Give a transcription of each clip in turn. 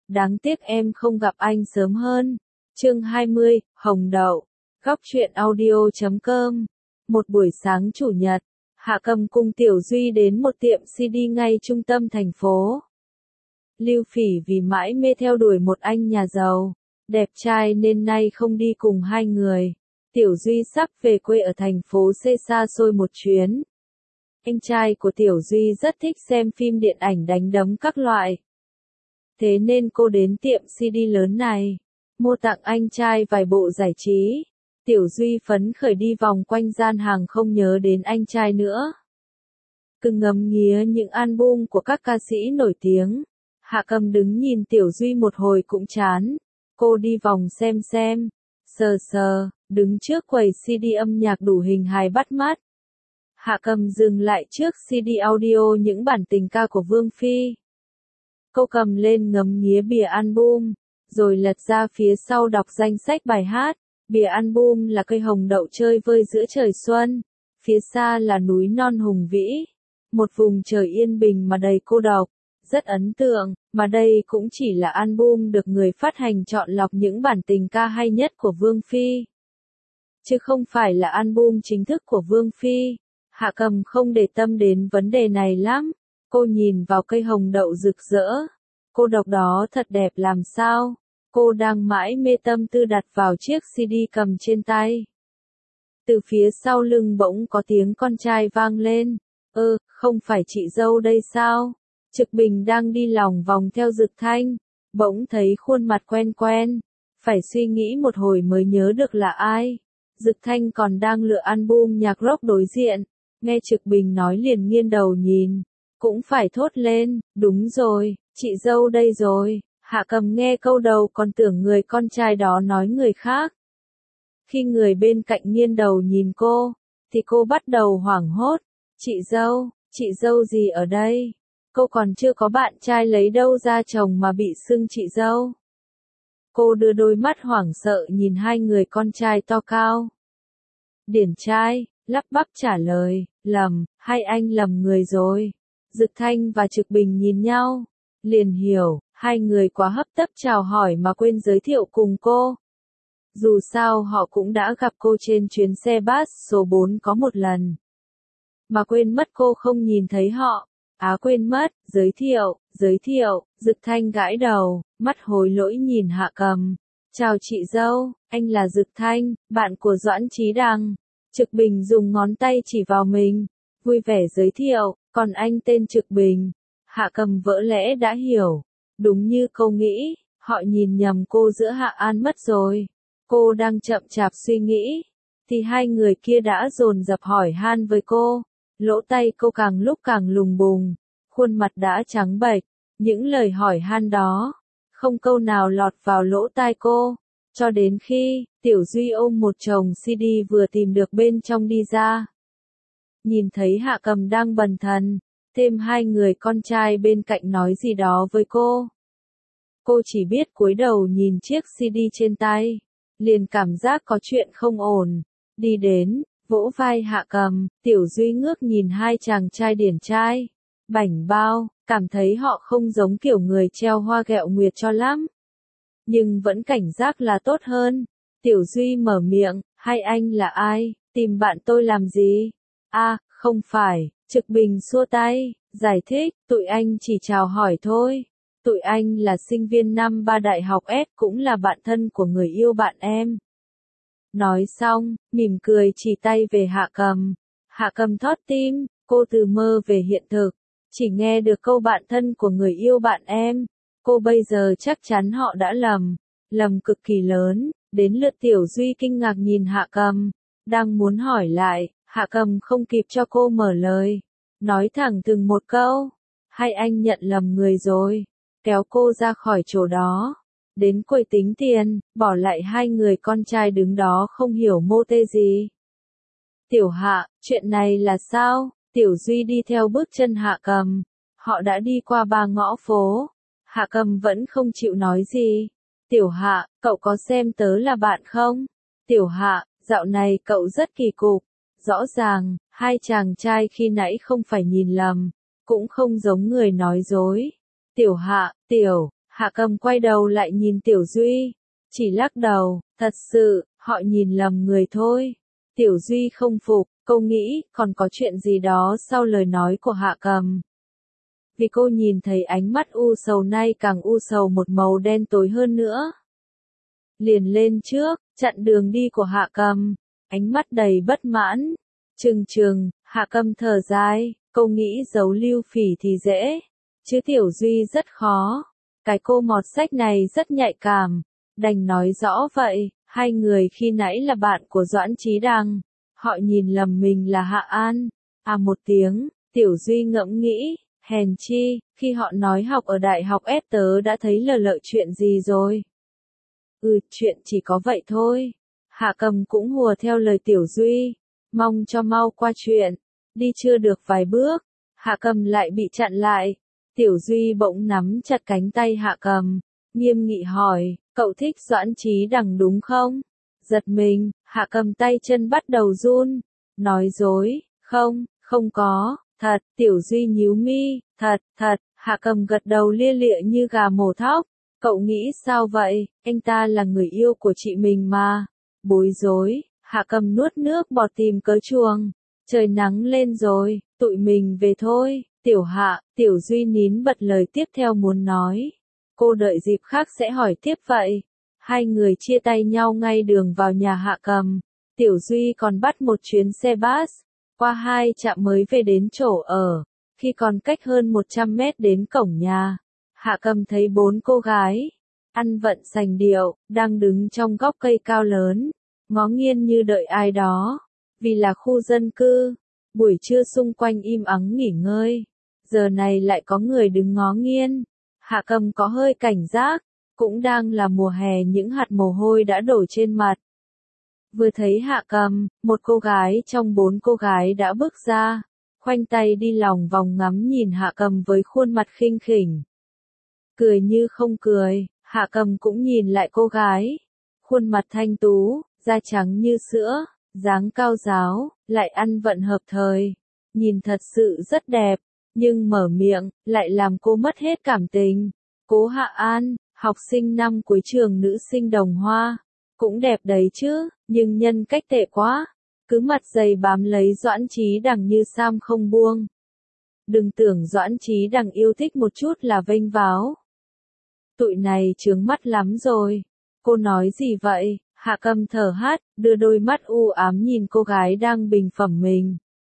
đáng tiếc em không gặp anh sớm hơn. Chương 20, Hồng Đậu. Góc truyện audio.com. Một buổi sáng chủ nhật, Hạ Cầm cùng Tiểu Duy đến một tiệm CD ngay trung tâm thành phố. Lưu Phỉ vì mãi mê theo đuổi một anh nhà giàu, đẹp trai nên nay không đi cùng hai người. Tiểu Duy sắp về quê ở thành phố C xa xôi một chuyến. Anh trai của Tiểu Duy rất thích xem phim điện ảnh đánh đấm các loại. Thế nên cô đến tiệm CD lớn này, mua tặng anh trai vài bộ giải trí. Tiểu Duy phấn khởi đi vòng quanh gian hàng không nhớ đến anh trai nữa. Cứ ngắm nghía những album của các ca sĩ nổi tiếng. Hạ Cầm đứng nhìn Tiểu Duy một hồi cũng chán. Cô đi vòng xem, sờ, đứng trước quầy CD âm nhạc đủ hình hài bắt mắt. Hạ Cầm dừng lại trước CD audio những bản tình ca của Vương Phi. Cô cầm lên ngắm nghía bìa album, rồi lật ra phía sau đọc danh sách bài hát. Bìa album là cây hồng đậu chơi vơi giữa trời xuân, phía xa là núi non hùng vĩ, một vùng trời yên bình mà đầy cô độc, rất ấn tượng, mà đây cũng chỉ là album được người phát hành chọn lọc những bản tình ca hay nhất của Vương Phi, chứ không phải là album chính thức của Vương Phi. Hạ Cầm không để tâm đến vấn đề này lắm, cô nhìn vào cây hồng đậu rực rỡ, cô độc đó thật đẹp làm sao. Cô đang mãi mê tâm tư đặt vào chiếc CD cầm trên tay. Từ phía sau lưng bỗng có tiếng con trai vang lên. Không phải chị dâu đây sao? Trực Bình đang đi lòng vòng theo Dực Thanh. Bỗng thấy khuôn mặt quen quen. Phải suy nghĩ một hồi mới nhớ được là ai. Dực Thanh còn đang lựa album nhạc rock đối diện. Nghe Trực Bình nói liền nghiêng đầu nhìn. Cũng phải thốt lên, đúng rồi, chị dâu đây rồi. Hạ Cầm nghe câu đầu còn tưởng người con trai đó nói người khác. Khi người bên cạnh nghiêng đầu nhìn cô, thì cô bắt đầu hoảng hốt. Chị dâu gì ở đây? Cô còn chưa có bạn trai lấy đâu ra chồng mà bị xưng chị dâu. Cô đưa đôi mắt hoảng sợ nhìn hai người con trai to cao. Điển trai, lắp bắp trả lời, lầm, hai anh lầm người rồi. Dực Thanh và Trực Bình nhìn nhau, liền hiểu. Hai người quá hấp tấp chào hỏi mà quên giới thiệu cùng cô. Dù sao họ cũng đã gặp cô trên chuyến xe bus số 4 có một lần. Mà quên mất cô không nhìn thấy họ. Quên mất, giới thiệu, Dực Thanh gãi đầu, mắt hối lỗi nhìn Hạ Cầm. Chào chị dâu, anh là Dực Thanh, bạn của Doãn Chí Đằng. Trực Bình dùng ngón tay chỉ vào mình, vui vẻ giới thiệu, còn anh tên Trực Bình. Hạ Cầm vỡ lẽ đã hiểu. Đúng như cô nghĩ, họ nhìn nhầm cô giữa Hạ An mất rồi. Cô đang chậm chạp suy nghĩ, thì hai người kia đã dồn dập hỏi han với cô. Lỗ tai cô càng lúc càng lùng bùng, khuôn mặt đã trắng bệch. Những lời hỏi han đó, không câu nào lọt vào lỗ tai cô. Cho đến khi, Tiểu Duy ôm một chồng CD vừa tìm được bên trong đi ra. Nhìn thấy Hạ Cầm đang bần thần. Thêm hai người con trai bên cạnh nói gì đó với cô. Cô chỉ biết cúi đầu nhìn chiếc CD trên tay, liền cảm giác có chuyện không ổn. Đi đến, vỗ vai Hạ Cầm, Tiểu Duy ngước nhìn hai chàng trai điển trai, bảnh bao, cảm thấy họ không giống kiểu người treo hoa ghẹo nguyệt cho lắm. Nhưng vẫn cảnh giác là tốt hơn. Tiểu Duy mở miệng, hai anh là ai, tìm bạn tôi làm gì? Không phải. Trực Bình xua tay, giải thích, tụi anh chỉ chào hỏi thôi. Tụi anh là sinh viên năm 3 đại học S cũng là bạn thân của người yêu bạn em. Nói xong, mỉm cười chỉ tay về Hạ Cầm. Hạ Cầm thót tim, cô từ mơ về hiện thực. Chỉ nghe được câu bạn thân của người yêu bạn em. Cô bây giờ chắc chắn họ đã lầm cực kỳ lớn. Đến lượt Tiểu Duy kinh ngạc nhìn Hạ Cầm, đang muốn hỏi lại. Hạ Cầm không kịp cho cô mở lời, nói thẳng từng một câu, hai anh nhận lầm người rồi, kéo cô ra khỏi chỗ đó, đến quầy tính tiền, bỏ lại hai người con trai đứng đó không hiểu mô tê gì. Tiểu Hạ, chuyện này là sao? Tiểu Duy đi theo bước chân Hạ Cầm, họ đã đi qua 3 ngõ phố, Hạ Cầm vẫn không chịu nói gì. Tiểu Hạ, cậu có xem tớ là bạn không? Tiểu Hạ, dạo này cậu rất kỳ cục. Rõ ràng, hai chàng trai khi nãy không phải nhìn lầm, cũng không giống người nói dối. Tiểu Hạ, Hạ Cầm quay đầu lại nhìn Tiểu Duy, chỉ lắc đầu, thật sự, họ nhìn lầm người thôi. Tiểu Duy không phục, cô nghĩ còn có chuyện gì đó sau lời nói của Hạ Cầm. Vì cô nhìn thấy ánh mắt u sầu nay càng u sầu một màu đen tối hơn nữa. Liền lên trước, chặn đường đi của Hạ Cầm, ánh mắt đầy bất mãn. Trừng, Hạ Cầm thở dài, cô nghĩ giấu Lưu Phỉ thì dễ, chứ Tiểu Duy rất khó. Cái cô mọt sách này rất nhạy cảm, đành nói rõ vậy, hai người khi nãy là bạn của Doãn Chí Đằng, họ nhìn lầm mình là Hạ An. À một tiếng, Tiểu Duy ngẫm nghĩ, hèn chi, khi họ nói học ở đại học ép tớ đã thấy lờ chuyện gì rồi. Chuyện chỉ có vậy thôi. Hạ Cầm cũng hùa theo lời Tiểu Duy, mong cho mau qua chuyện. Đi chưa được vài bước, Hạ Cầm lại bị chặn lại. Tiểu Duy bỗng nắm chặt cánh tay Hạ Cầm, nghiêm nghị hỏi, cậu thích Doãn Chí Đằng đúng không? Giật mình, Hạ Cầm tay chân bắt đầu run, nói dối, không có, thật. Tiểu Duy nhíu mi, thật, Hạ Cầm gật đầu lia lịa như gà mổ thóc. Cậu nghĩ sao vậy, anh ta là người yêu của chị mình mà. Bối rối, Hạ Cầm nuốt nước bọt tìm cớ chuông. Trời nắng lên rồi, tụi mình về thôi. Tiểu Hạ, Tiểu Duy nín bật lời tiếp theo muốn nói. Cô đợi dịp khác sẽ hỏi tiếp vậy. Hai người chia tay nhau ngay đường vào nhà Hạ Cầm. Tiểu Duy còn bắt một chuyến xe bus, qua 2 trạm mới về đến chỗ ở. Khi còn cách hơn 100 mét đến cổng nhà, Hạ Cầm thấy 4 cô gái, ăn vận sành điệu, đang đứng trong góc cây cao lớn, ngó nghiêng như đợi ai đó. Vì là khu dân cư, buổi trưa xung quanh im ắng nghỉ ngơi, giờ này lại có người đứng ngó nghiêng. Hạ Cầm có hơi cảnh giác, cũng đang là mùa hè những hạt mồ hôi đã đổ trên mặt. Vừa thấy Hạ Cầm, một cô gái trong 4 cô gái đã bước ra, khoanh tay đi lòng vòng ngắm nhìn Hạ Cầm với khuôn mặt khinh khỉnh. Cười như không cười, Hạ Cầm cũng nhìn lại cô gái. Khuôn mặt thanh tú, da trắng như sữa, dáng cao ráo, lại ăn vận hợp thời. Nhìn thật sự rất đẹp, nhưng mở miệng, lại làm cô mất hết cảm tình. Cố Hạ An, học sinh năm cuối trường nữ sinh Đồng Hoa. Cũng đẹp đấy chứ, nhưng nhân cách tệ quá. Cứ mặt dày bám lấy Doãn Chí Đằng như Sam không buông. Đừng tưởng Doãn Chí Đằng yêu thích một chút là vênh váo. Tụi này chướng mắt lắm rồi. Cô nói gì vậy? Hạ Cầm thở hắt, đưa đôi mắt u ám nhìn cô gái đang bình phẩm mình.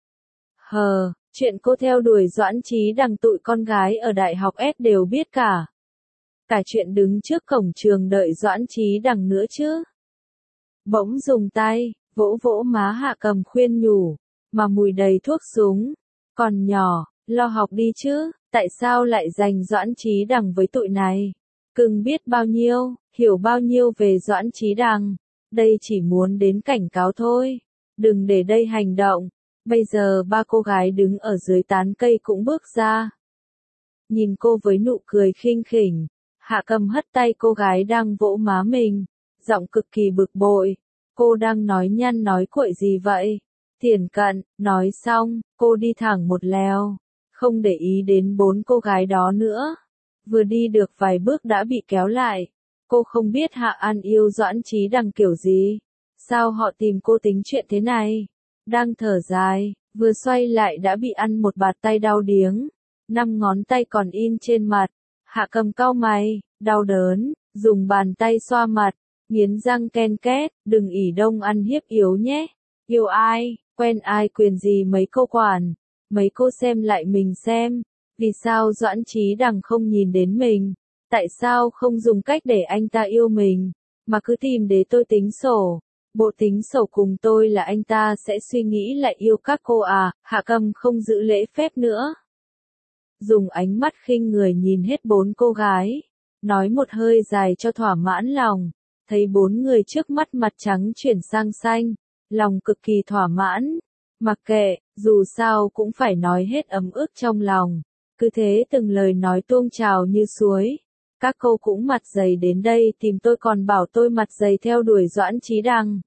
Chuyện cô theo đuổi Doãn Chí Đằng tụi con gái ở đại học S đều biết cả. Cả chuyện đứng trước cổng trường đợi Doãn Chí Đằng nữa chứ. Bỗng dùng tay, vỗ vỗ má Hạ Cầm khuyên nhủ, mà mùi đầy thuốc súng. Còn nhỏ, lo học đi chứ, tại sao lại giành Doãn Chí Đằng với tụi này? Cưng biết bao nhiêu, hiểu bao nhiêu về Doãn Chí Đằng. Đây chỉ muốn đến cảnh cáo thôi. Đừng để đây hành động. Bây giờ 3 cô gái đứng ở dưới tán cây cũng bước ra. Nhìn cô với nụ cười khinh khỉnh, Hạ Cầm hất tay cô gái đang vỗ má mình, giọng cực kỳ bực bội. Cô đang nói nhăn nói cuội gì vậy? Thiển cận, nói xong, cô đi thẳng một lèo, không để ý đến 4 cô gái đó nữa. Vừa đi được vài bước đã bị kéo lại. Cô không biết Hạ An yêu Doãn Chí Đằng kiểu gì. Sao họ tìm cô tính chuyện thế này? Đang thở dài, vừa xoay lại đã bị ăn một bạt tay đau điếng. 5 ngón tay còn in trên mặt. Hạ Cầm cau mày, đau đớn, dùng bàn tay xoa mặt, nghiến răng ken két, đừng ỷ đông ăn hiếp yếu nhé. Yêu ai, quen ai quyền gì mấy cô quản. Mấy cô xem lại mình xem. Vì sao Doãn Chí Đằng không nhìn đến mình? Tại sao không dùng cách để anh ta yêu mình, mà cứ tìm để tôi tính sổ? Bộ tính sổ cùng tôi là anh ta sẽ suy nghĩ lại yêu các cô à? Hạ Cầm không giữ lễ phép nữa. Dùng ánh mắt khinh người nhìn hết 4 cô gái, nói một hơi dài cho thỏa mãn lòng. Thấy 4 người trước mắt mặt trắng chuyển sang xanh, lòng cực kỳ thỏa mãn. Mặc kệ, dù sao cũng phải nói hết ấm ức trong lòng. Cứ thế từng lời nói tuôn trào như suối. Các cô cũng mặt dày đến đây tìm tôi còn bảo tôi mặt dày theo đuổi Doãn Chí Đằng.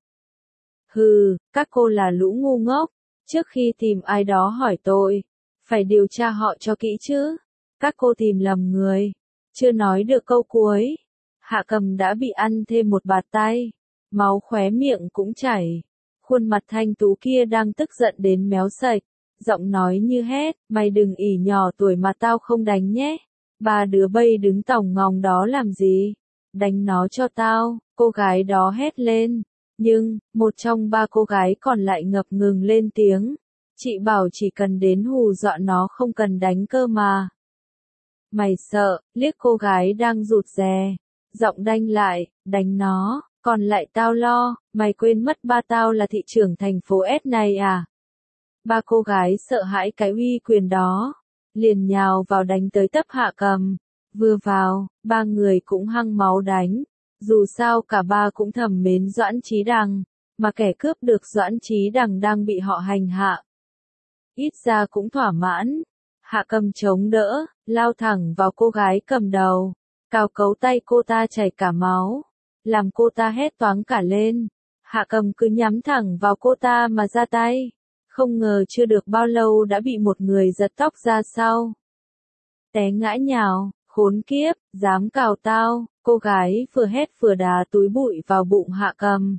Các cô là lũ ngu ngốc. Trước khi tìm ai đó hỏi tôi, phải điều tra họ cho kỹ chứ. Các cô tìm lầm người. Chưa nói được câu cuối, Hạ Cầm đã bị ăn thêm một bạt tay, máu khóe miệng cũng chảy. Khuôn mặt thanh tú kia đang tức giận đến méo sạch, giọng nói như hét, mày đừng ỉ nhỏ tuổi mà tao không đánh nhé. Ba đứa bay đứng tòng ngòng đó làm gì? Đánh nó cho tao, cô gái đó hét lên. Nhưng, một trong ba cô gái còn lại ngập ngừng lên tiếng. Chị bảo chỉ cần đến hù dọa nó không cần đánh cơ mà. Mày sợ, liếc cô gái đang rụt rè. Giọng đanh lại, đánh nó, còn lại tao lo, mày quên mất ba tao là thị trưởng thành phố S này à? Ba cô gái sợ hãi cái uy quyền đó, liền nhào vào đánh tới tấp Hạ Cầm. Vừa vào, ba người cũng hăng máu đánh. Dù sao cả ba cũng thầm mến Doãn Chí Đằng, mà kẻ cướp được Doãn Chí Đằng đang bị họ hành hạ. Ít ra cũng thỏa mãn. Hạ Cầm chống đỡ, lao thẳng vào cô gái cầm đầu, cào cấu tay cô ta chảy cả máu, làm cô ta hét toáng cả lên. Hạ Cầm cứ nhắm thẳng vào cô ta mà ra tay, không ngờ chưa được bao lâu đã bị một người giật tóc ra sau. Té ngã nhào, khốn kiếp, dám cào tao, cô gái vừa hét vừa đá túi bụi vào bụng Hạ Cầm.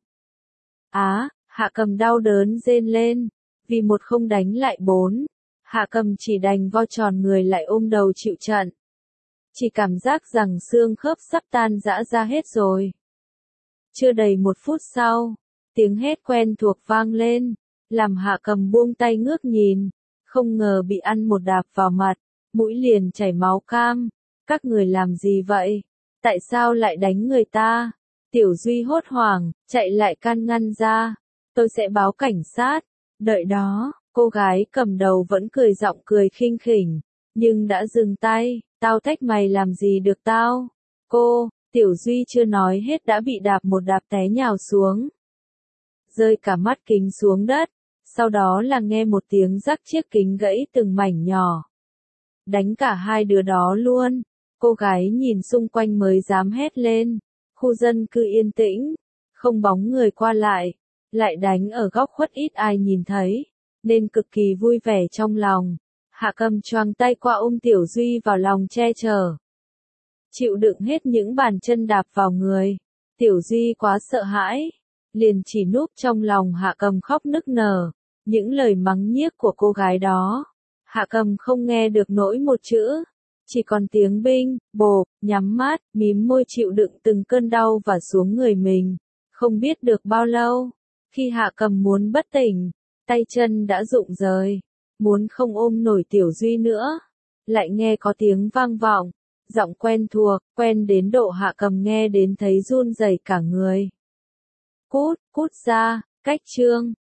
Hạ Cầm đau đớn rên lên, vì một không đánh lại bốn. Hạ Cầm chỉ đành vo tròn người lại ôm đầu chịu trận. Chỉ cảm giác rằng xương khớp sắp tan rã ra hết rồi. Chưa đầy một phút sau, tiếng hét quen thuộc vang lên, làm Hạ Cầm buông tay ngước nhìn, không ngờ bị ăn một đạp vào mặt, mũi liền chảy máu cam. Các người làm gì vậy? Tại sao lại đánh người ta? Tiểu Duy hốt hoảng, chạy lại can ngăn ra. Tôi sẽ báo cảnh sát. Đợi đó, cô gái cầm đầu vẫn cười giọng cười khinh khỉnh, nhưng đã dừng tay. Tao trách mày làm gì được tao? Tiểu Duy chưa nói hết đã bị đạp một đạp té nhào xuống. Rơi cả mắt kính xuống đất, sau đó là nghe một tiếng rắc chiếc kính gãy từng mảnh nhỏ. Đánh cả hai đứa đó luôn. Cô gái nhìn xung quanh mới dám hét lên. Khu dân cư yên tĩnh, không bóng người qua lại đánh ở góc khuất ít ai nhìn thấy, nên cực kỳ vui vẻ trong lòng. Hạ Cầm choàng tay qua ôm Tiểu Duy vào lòng che chở. Chịu đựng hết những bàn chân đạp vào người. Tiểu Duy quá sợ hãi, liền chỉ núp trong lòng Hạ Cầm khóc nức nở. Những lời mắng nhiếc của cô gái đó, Hạ Cầm không nghe được nỗi một chữ. Chỉ còn tiếng binh, bộp, nhắm mắt, mím môi chịu đựng từng cơn đau và xuống người mình. Không biết được bao lâu, khi Hạ Cầm muốn bất tỉnh, tay chân đã rụng rời, muốn không ôm nổi Tiểu Duy nữa. Lại nghe có tiếng vang vọng, giọng quen thuộc, quen đến độ Hạ Cầm nghe đến thấy run rẩy cả người. Cút ra, cách chương.